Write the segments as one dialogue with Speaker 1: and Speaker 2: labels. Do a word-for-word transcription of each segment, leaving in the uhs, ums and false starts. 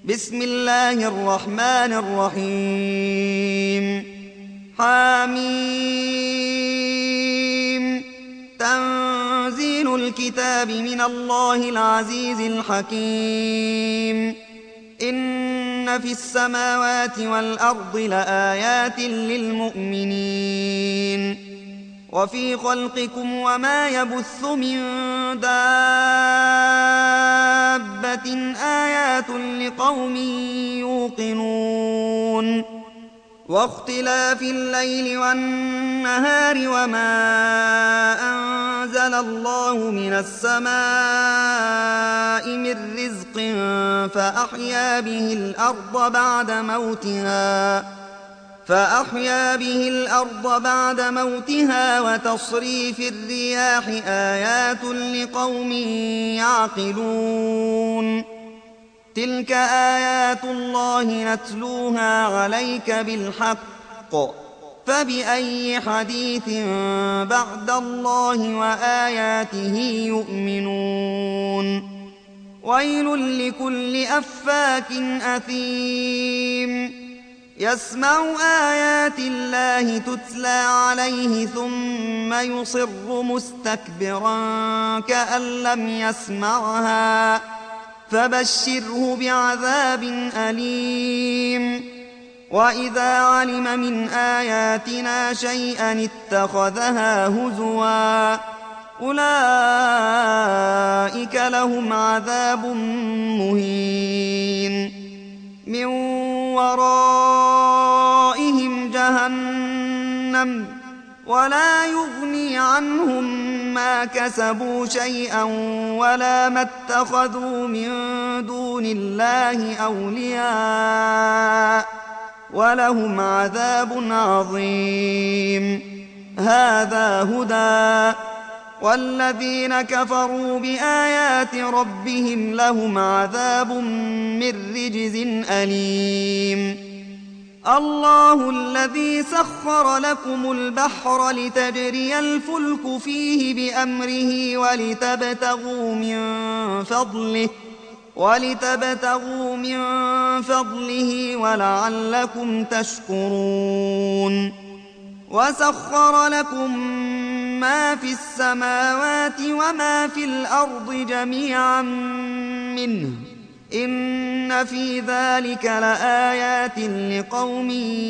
Speaker 1: بسم الله الرحمن الرحيم. حميم. تنزيل الكتاب من الله العزيز الحكيم. إن في السماوات والأرض لآيات للمؤمنين وفي خلقكم وما يبث من دابة آيات لقوم يوقنون واختلاف الليل والنهار وما أنزل الله من السماء من رزق فأحيا به الأرض بعد موتها فأحيا به الأرض بعد موتها وتصريف الرياح آيات لقوم يعقلون تلك آيات الله نتلوها عليك بالحق فبأي حديث بعد الله وآياته يؤمنون ويل لكل أفاك أثيم يسمع آيات الله تتلى عليه ثم يصر مستكبرا كأن لم يسمعها فبشره بعذاب أليم وإذا علم من آياتنا شيئا اتخذها هزوا أولئك لهم عذاب مهين من ورائهم جهنم ولا يغني عنهم ما كسبوا شيئا ولا ما اتخذوا من دون الله أولياء ولهم عذاب عظيم هذا هدى والذين كفروا بآيات ربهم لهم عذاب من رجز أليم الله الذي سخر لكم البحر لتجري الفلك فيه بأمره ولتبتغوا من فضله ولتبتغوا من فضله ولعلكم تشكرون وسخر لكم ما في السماوات وما في الأرض جميعا منه إن في ذلك لآيات لقوم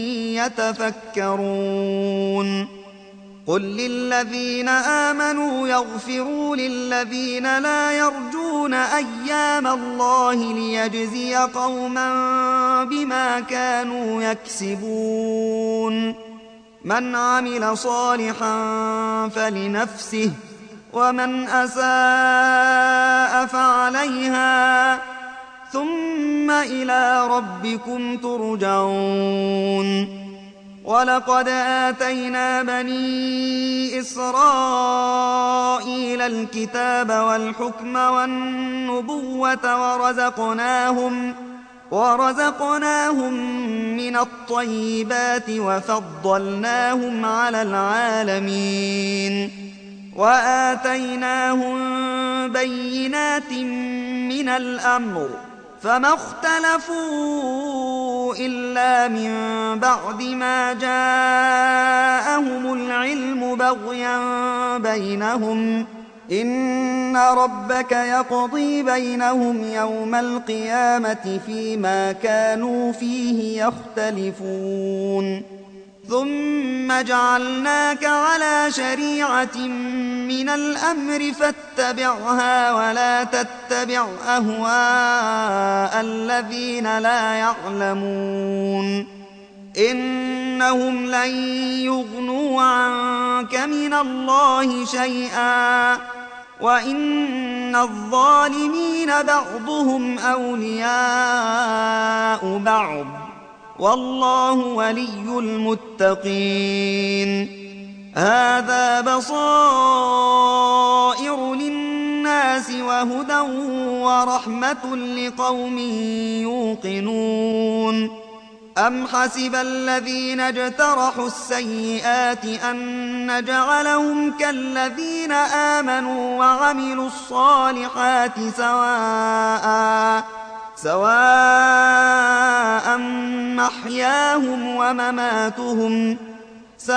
Speaker 1: يتفكرون قل للذين آمنوا يغفروا للذين لا يرجون أيام الله ليجزي قوما بما كانوا يكسبون من عمل صالحا فلنفسه ومن أساء فعليها ثم إلى ربكم ترجعون ولقد آتينا بني إسرائيل الكتاب والحكم والنبوة ورزقناهم ورزقناهم من الطيبات وفضلناهم على العالمين وآتيناهم بينات من الأمر فما اختلفوا إلا من بعد ما جاءهم العلم بغيا بينهم إن ربك يقضي بينهم يوم القيامة فيما كانوا فيه يختلفون ثم جعلناك على شريعة من الأمر فاتبعها ولا تتبع أهواء الذين لا يعلمون إنهم لن يغنوا عنك من الله شيئا وإن الظالمين بعضهم أولياء بعض والله ولي المتقين هذا بصائر للناس وهدى ورحمة لقوم يوقنون أم حسب الذين اجترحوا السيئات أن نجعلهم كالذين آمنوا وعملوا الصالحات سواء سواء محياهم ومماتهم ساء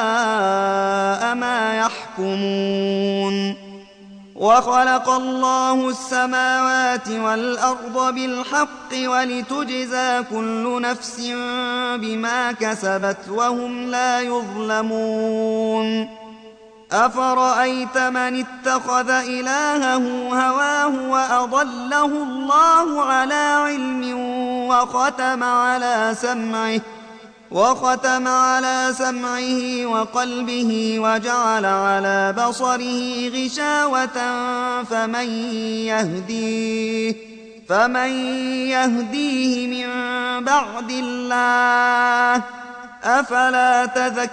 Speaker 1: ما يحكمون. وخلق الله السماوات والأرض بالحق ولتجزى كل نفس بما كسبت وهم لا يظلمون. أفرأيت من اتخذ إلهه هواه وأضله الله على علم وختم على سمعه وختم على سمعه وقلبه وجعل على بصره غشاوة فمن يهديه فمن يهديه من بعد الله أفلا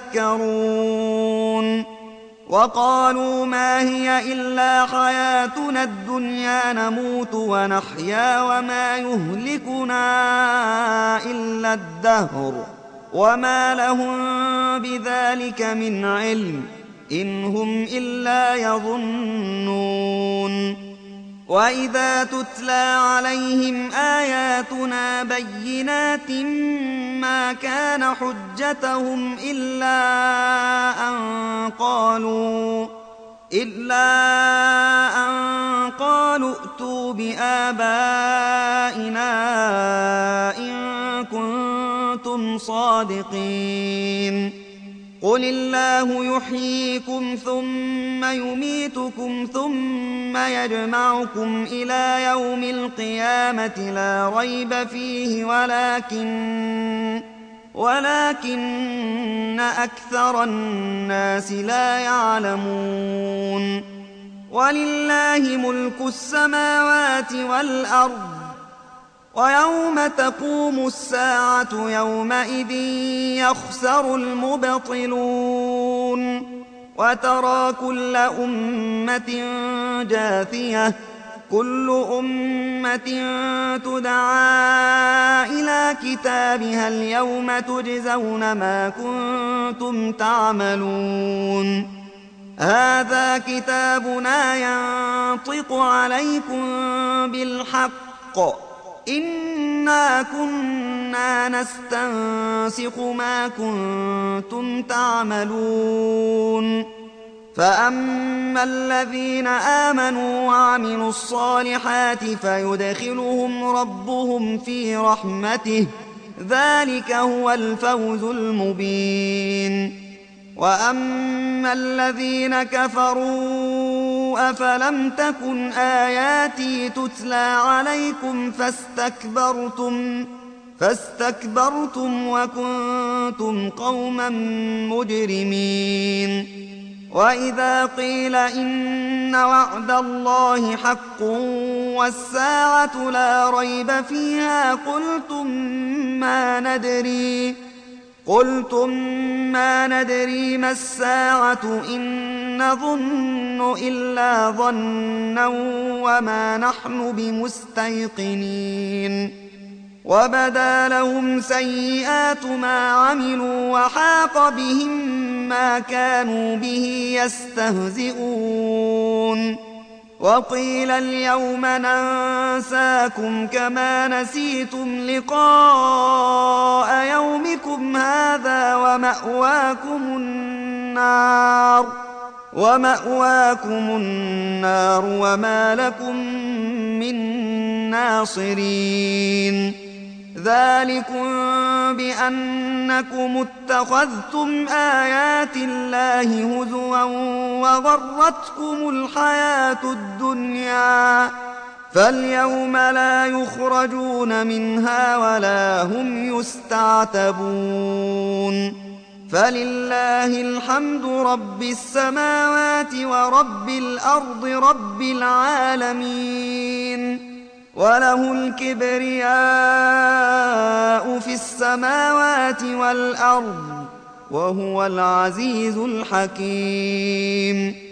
Speaker 1: تذكرون. وقالوا ما هي إلا حياتنا الدنيا نموت ونحيا وما يهلكنا إلا الدهر وما لهم بذلك من علم إن هم إلا يظنون. وإذا تتلى عليهم آياتنا بينات ما كان حجتهم إلا أن قالوا إلا أن قالوا ائتوا بآبائنا إن كنتم صادقين. قل الله يحييكم ثم يميتكم ثم يجمعكم إلى يوم القيامة لا ريب فيه ولكن ولكن أكثر الناس لا يعلمون. ولله ملك السماوات والأرض ويوم تقوم الساعة يومئذ يخسر المبطلون. وترى كل أمة جاثية كل أمة تدعى إلى كتابها اليوم تجزون ما كنتم تعملون. هذا كتابنا ينطق عليكم بالحق إنا كنا نستنسخ ما كنتم تعملون. فأما الذين آمنوا وعملوا الصالحات فيدخلهم ربهم في رحمته ذلك هو الفوز المبين. وأما الذين كفروا أفلم تكن آياتي تتلى عليكم فاستكبرتم فاستكبرتم وكنتم قوما مجرمين. وإذا قيل إن وعد الله حق والساعة لا ريب فيها قلتم ما ندري قلتم ما ندري ما الساعة إن نظن إلا ظنا وما نحن بمستيقنين. وبدا لهم سيئات ما عملوا وحاق بهم ما كانوا به يستهزئون. وقيل اليوم ننساكم كما نسيتم لقاء يومكم هذا ومأواكم النار ومأواكم النار وما لكم من ناصرين. ذلكم بأنكم اتخذتم آيات الله هزوا وغرتكم الحياة الدنيا فاليوم لا يخرجون منها ولا هم يستعتبون. فلله الحمد رب السماوات ورب الأرض رب العالمين. وله الكبرياء في السماوات والأرض وهو العزيز الحكيم.